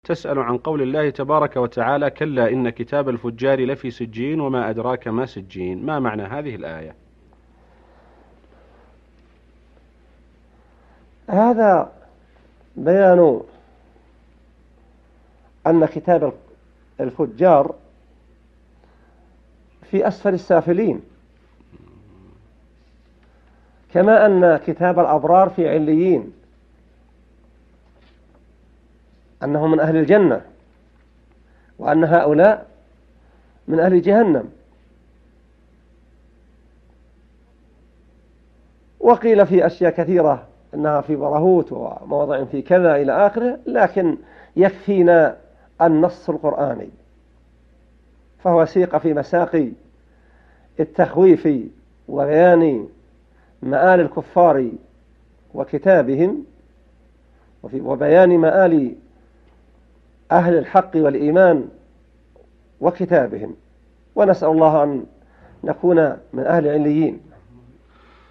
تسأل عن قول الله تبارك وتعالى: كلا إن كتاب الفجار لفي سجين وما أدراك ما سجين. ما معنى هذه الآية؟ هذا بيان أن كتاب الفجار في أسفل السافلين، كما أن كتاب الأبرار في عليين، أنهم من أهل الجنة، وأن هؤلاء من أهل جهنم. وقيل في أشياء كثيرة أنها في برهوت وموضع في كذا إلى آخره، لكن يكفينا النص القرآني، فهو سيق في مساقي التخويف وبيان مآل الكفار وكتابهم، وبيان مآل أهل الحق والإيمان وكتابهم. ونسأل الله أن نكون من أهل عليين.